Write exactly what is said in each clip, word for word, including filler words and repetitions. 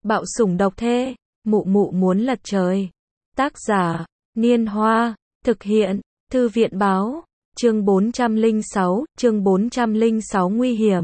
Bạo sủng độc thê, mụ mụ muốn lật trời. Tác giả, Niên Hoa, thực hiện, Thư viện báo, chương bốn trăm lẻ sáu, chương bốn trăm lẻ sáu nguy hiểm.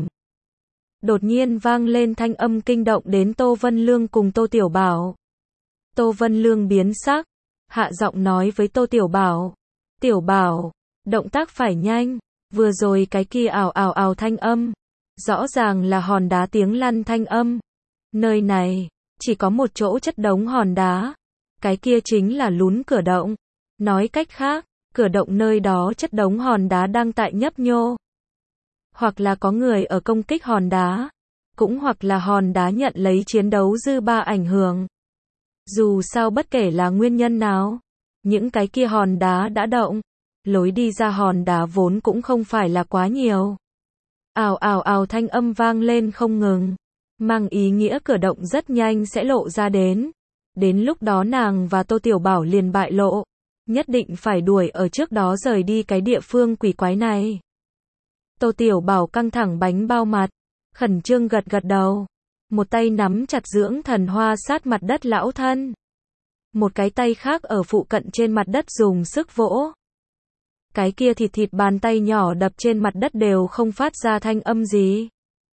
Đột nhiên vang lên thanh âm kinh động đến Tô Vân Lương cùng Tô Tiểu Bảo. Tô Vân Lương biến sắc, hạ giọng nói với Tô Tiểu Bảo. Tiểu Bảo, động tác phải nhanh, vừa rồi cái kia ào ào ào thanh âm. Rõ ràng là hòn đá tiếng lăn thanh âm. Nơi này, chỉ có một chỗ chất đống hòn đá. Cái kia chính là lún cửa động. Nói cách khác, cửa động nơi đó chất đống hòn đá đang tại nhấp nhô. Hoặc là có người ở công kích hòn đá. Cũng hoặc là hòn đá nhận lấy chiến đấu dư ba ảnh hưởng. Dù sao bất kể là nguyên nhân nào, những cái kia hòn đá đã động. Lối đi ra hòn đá vốn cũng không phải là quá nhiều. Ào ào ào thanh âm vang lên không ngừng. Mang ý nghĩa cửa động rất nhanh sẽ lộ ra đến. Đến lúc đó nàng và Tô Tiểu Bảo liền bại lộ. Nhất định phải đuổi ở trước đó rời đi cái địa phương quỷ quái này. Tô Tiểu Bảo căng thẳng bánh bao mặt. Khẩn trương gật gật đầu. Một tay nắm chặt dưỡng thần hoa sát mặt đất lão thân. Một cái tay khác ở phụ cận trên mặt đất dùng sức vỗ. Cái kia thịt thịt bàn tay nhỏ đập trên mặt đất đều không phát ra thanh âm gì.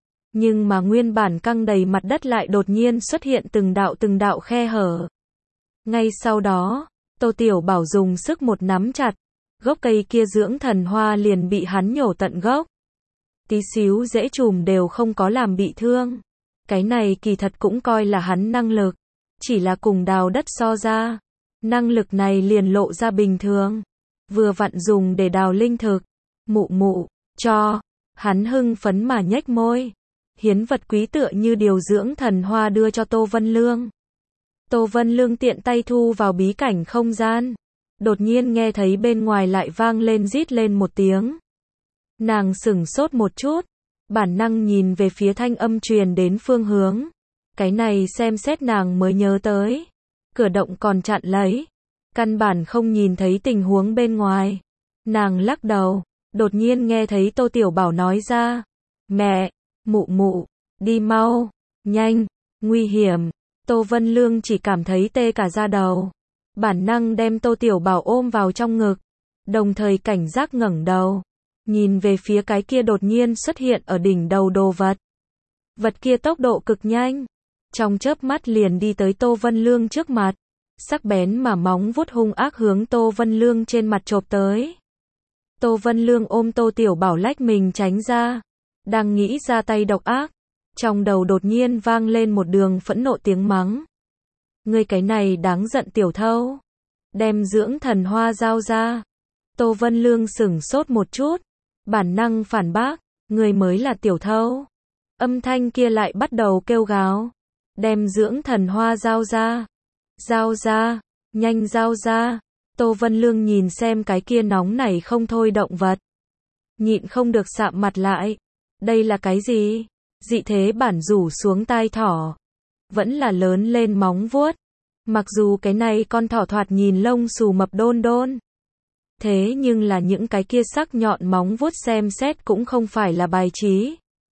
Nhưng mà nguyên bản căng đầy mặt đất lại đột nhiên xuất hiện từng đạo từng đạo khe hở. Ngay sau đó, Tô Tiểu Bảo dùng sức một nắm chặt, gốc cây kia dưỡng thần hoa liền bị hắn nhổ tận gốc. Tí xíu rễ chùm đều không có làm bị thương. Cái này kỳ thật cũng coi là hắn năng lực. Chỉ là cùng đào đất so ra. Năng lực này liền lộ ra bình thường. Vừa vặn dùng để đào linh thực. Mụ mụ, cho. Hắn hưng phấn mà nhếch môi. Hiến vật quý tựa như điều dưỡng thần hoa đưa cho Tô Vân Lương. Tô Vân Lương tiện tay thu vào bí cảnh không gian. Đột nhiên nghe thấy bên ngoài lại vang lên rít lên một tiếng. Nàng sửng sốt một chút. Bản năng nhìn về phía thanh âm truyền đến phương hướng. Cái này xem xét nàng mới nhớ tới. Cửa động còn chặn lấy. Căn bản không nhìn thấy tình huống bên ngoài. Nàng lắc đầu. Đột nhiên nghe thấy Tô Tiểu Bảo nói ra. Mẹ, mụ mụ, đi mau, nhanh, nguy hiểm. Tô Vân Lương chỉ cảm thấy tê cả da đầu. Bản năng đem Tô Tiểu Bảo ôm vào trong ngực. Đồng thời cảnh giác ngẩng đầu. Nhìn về phía cái kia đột nhiên xuất hiện ở đỉnh đầu đồ vật. Vật kia tốc độ cực nhanh. Trong chớp mắt liền đi tới Tô Vân Lương trước mặt. Sắc bén mà móng vuốt hung ác hướng Tô Vân Lương trên mặt chộp tới. Tô Vân Lương ôm Tô Tiểu Bảo lách mình tránh ra. Đang nghĩ ra tay độc ác. Trong đầu đột nhiên vang lên một đường phẫn nộ tiếng mắng. Ngươi cái này đáng giận tiểu thâu. Đem dưỡng thần hoa giao ra. Tô Vân Lương sửng sốt một chút. Bản năng phản bác. Ngươi mới là tiểu thâu. Âm thanh kia lại bắt đầu kêu gào. Đem dưỡng thần hoa giao ra. Giao ra. Nhanh giao ra. Tô Vân Lương nhìn xem cái kia nóng nảy không thôi động vật. Nhịn không được sạm mặt lại. Đây là cái gì? Dị thế bản rủ xuống tai thỏ. Vẫn là lớn lên móng vuốt. Mặc dù cái này con thỏ thoạt nhìn lông xù mập đôn đôn. Thế nhưng là những cái kia sắc nhọn móng vuốt xem xét cũng không phải là bài trí.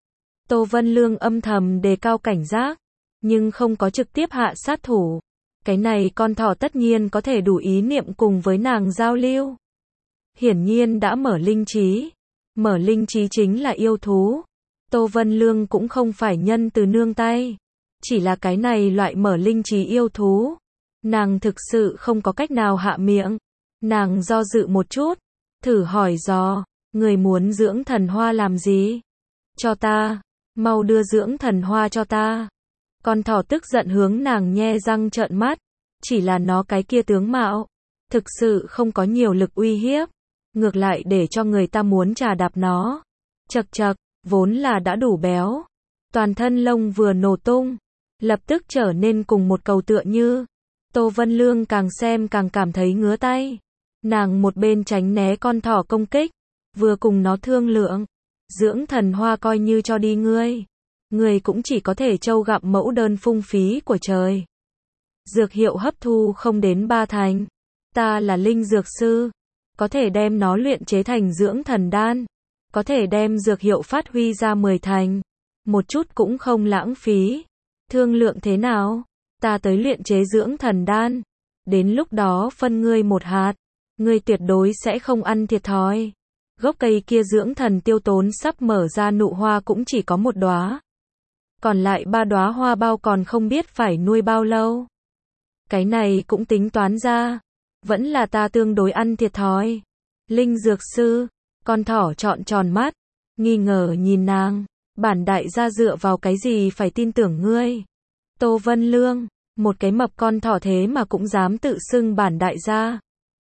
Tô Vân Lương âm thầm đề cao cảnh giác. Nhưng không có trực tiếp hạ sát thủ. Cái này con thỏ tất nhiên có thể đủ ý niệm cùng với nàng giao lưu. Hiển nhiên đã mở linh trí. Mở linh trí chính là yêu thú. Tô Vân Lương cũng không phải nhân từ nương tay. Chỉ là cái này loại mở linh trí yêu thú. Nàng thực sự không có cách nào hạ miệng. Nàng do dự một chút. Thử hỏi dò. Người muốn dưỡng thần hoa làm gì? Cho ta. Mau đưa dưỡng thần hoa cho ta. Con thỏ tức giận hướng nàng nhe răng trợn mắt. Chỉ là nó cái kia tướng mạo. Thực sự không có nhiều lực uy hiếp. Ngược lại để cho người ta muốn trà đạp nó. Chật chật. Vốn là đã đủ béo. Toàn thân lông vừa nổ tung. Lập tức trở nên cùng một cầu tựa như. Tô Vân Lương càng xem càng cảm thấy ngứa tay. Nàng một bên tránh né con thỏ công kích. Vừa cùng nó thương lượng. Dưỡng thần hoa coi như cho đi ngươi. Ngươi cũng chỉ có thể trâu gặm mẫu đơn phung phí của trời. Dược hiệu hấp thu không đến ba thành. Ta là linh dược sư. Có thể đem nó luyện chế thành dưỡng thần đan. Có thể đem dược hiệu phát huy ra mười thành. Một chút cũng không lãng phí. Thương lượng thế nào? Ta tới luyện chế dưỡng thần đan. Đến lúc đó phân ngươi một hạt. Ngươi tuyệt đối sẽ không ăn thiệt thòi. Gốc cây kia dưỡng thần tiêu tốn sắp mở ra nụ hoa cũng chỉ có một đóa. Còn lại ba đóa hoa bao còn không biết phải nuôi bao lâu. Cái này cũng tính toán ra. Vẫn là ta tương đối ăn thiệt thòi. Linh dược sư. Con thỏ trọn tròn mắt. Nghi ngờ nhìn nàng. Bản đại gia dựa vào cái gì phải tin tưởng ngươi? Tô Vân Lương. Một cái mập con thỏ thế mà cũng dám tự xưng bản đại gia.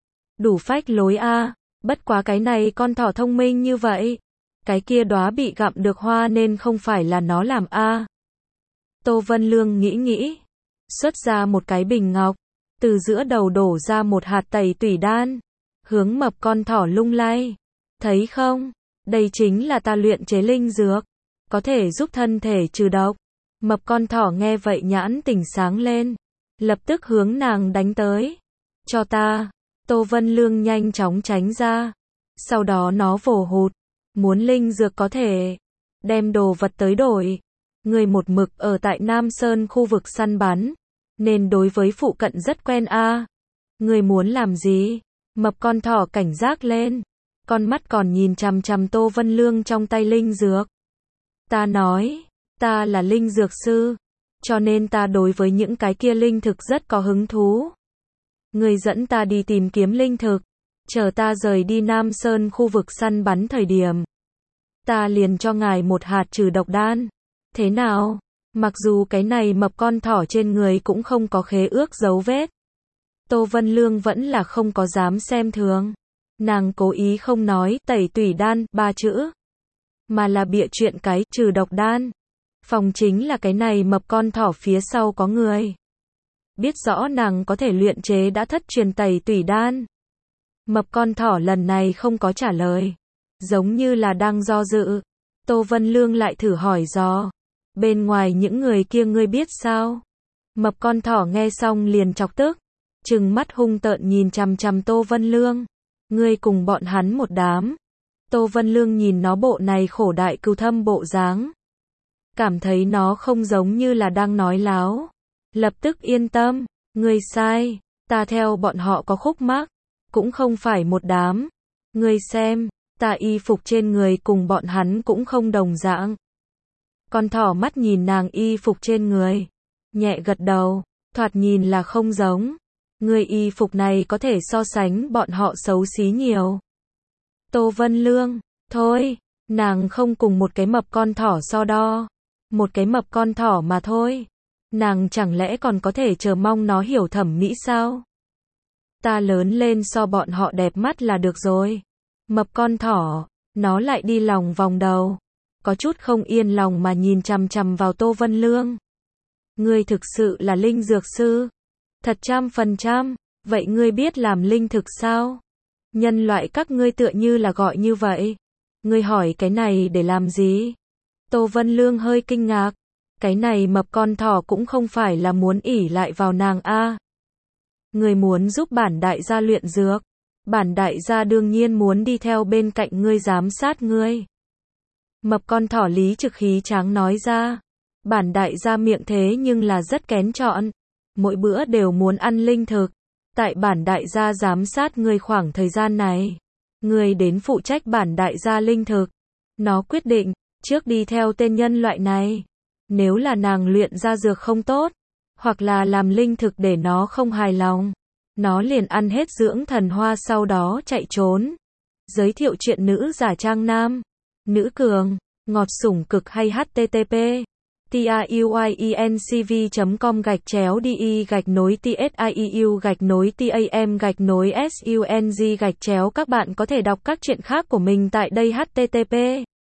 Đủ phách lối a. Bất quá cái này con thỏ thông minh như vậy. Cái kia đóa bị gặm được hoa nên không phải là nó làm a. Tô Vân Lương nghĩ nghĩ. Xuất ra một cái bình ngọc. Từ giữa đầu đổ ra một hạt tẩy tủy đan. Hướng mập con thỏ lung lay. Thấy không? Đây chính là ta luyện chế linh dược. Có thể giúp thân thể trừ độc. Mập con thỏ nghe vậy nhãn tỉnh sáng lên. Lập tức hướng nàng đánh tới. Cho ta. Tô Vân Lương nhanh chóng tránh ra. Sau đó nó vồ hụt. Muốn linh dược có thể. Đem đồ vật tới đổi. Người một mực ở tại Nam Sơn khu vực săn bắn. Nên đối với phụ cận rất quen a. À. Người muốn làm gì? Mập con thỏ cảnh giác lên. Con mắt còn nhìn chằm chằm Tô Vân Lương trong tay linh dược. Ta nói. Ta là linh dược sư. Cho nên ta đối với những cái kia linh thực rất có hứng thú. Người dẫn ta đi tìm kiếm linh thực. Chờ ta rời đi Nam Sơn khu vực săn bắn thời điểm. Ta liền cho ngài một hạt trừ độc đan. Thế nào? Mặc dù cái này mập con thỏ trên người cũng không có khế ước dấu vết. Tô Vân Lương vẫn là không có dám xem thường. Nàng cố ý không nói tẩy tủy đan ba chữ. Mà là bịa chuyện cái trừ độc đan. Phòng chính là cái này mập con thỏ phía sau có người. Biết rõ nàng có thể luyện chế đã thất truyền tẩy tủy đan. Mập con thỏ lần này không có trả lời. Giống như là đang do dự. Tô Vân Lương lại thử hỏi dò. Bên ngoài những người kia ngươi biết sao? Mập con thỏ nghe xong liền chọc tức. Trừng mắt hung tợn nhìn chằm chằm Tô Vân Lương. Ngươi cùng bọn hắn một đám. Tô Vân Lương nhìn nó bộ này khổ đại cừu thâm bộ dáng. Cảm thấy nó không giống như là đang nói láo. Lập tức yên tâm. Ngươi sai. Ta theo bọn họ có khúc mắc. Cũng không phải một đám. Ngươi xem. Ta y phục trên người cùng bọn hắn cũng không đồng dạng. Con thỏ mắt nhìn nàng y phục trên người. Nhẹ gật đầu. Thoạt nhìn là không giống. Người y phục này có thể so sánh bọn họ xấu xí nhiều. Tô Vân Lương. Thôi. Nàng không cùng một cái mập con thỏ so đo. Một cái mập con thỏ mà thôi. Nàng chẳng lẽ còn có thể chờ mong nó hiểu thẩm mỹ sao? Ta lớn lên so bọn họ đẹp mắt là được rồi. Mập con thỏ. Nó lại đi lòng vòng đầu. Có chút không yên lòng mà nhìn chằm chằm vào Tô Vân Lương. Ngươi thực sự là linh dược sư? Thật trăm phần trăm. Vậy ngươi biết làm linh thực sao? Nhân loại các ngươi tựa như là gọi như vậy. Ngươi hỏi cái này để làm gì? Tô Vân Lương hơi kinh ngạc. Cái này mập con thỏ cũng không phải là muốn ỷ lại vào nàng a. Ngươi muốn giúp bản đại gia luyện dược. Bản đại gia đương nhiên muốn đi theo bên cạnh ngươi giám sát ngươi. Mập con thỏ lý trực khí tráng nói ra. Bản đại gia miệng thế nhưng là rất kén chọn. Mỗi bữa đều muốn ăn linh thực. Tại bản đại gia giám sát ngươi khoảng thời gian này. Ngươi đến phụ trách bản đại gia linh thực. Nó quyết định, trước đi theo tên nhân loại này. Nếu là nàng luyện ra dược không tốt, hoặc là làm linh thực để nó không hài lòng, nó liền ăn hết dưỡng thần hoa sau đó chạy trốn. Giới thiệu chuyện nữ giả trang nam, nữ cường, ngọt sủng cực hay http tiuyencv chấm com gạch chéo di gạch nối tsiu gạch nối tam gạch nối sung gạch chéo. Các bạn có thể đọc các chuyện khác của mình tại đây. Http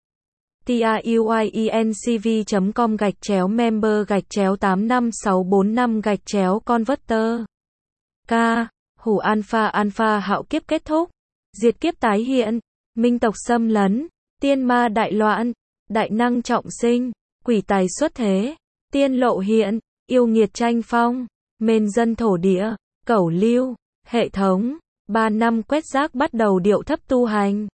tiuyencv chấm com gạch chéo member gạch chéo tám năm sáu bốn năm gạch chéo converter. K. Hủ alpha alpha hạo kiếp kết thúc. Diệt kiếp tái hiện. Minh tộc xâm lấn. Tiên ma đại loạn. Đại năng trọng sinh. Quỷ tài xuất thế. Tiên lộ hiện. Yêu nghiệt tranh phong. Mền dân thổ địa. Cẩu lưu. Hệ thống. Ba năm quét rác bắt đầu điệu thấp tu hành.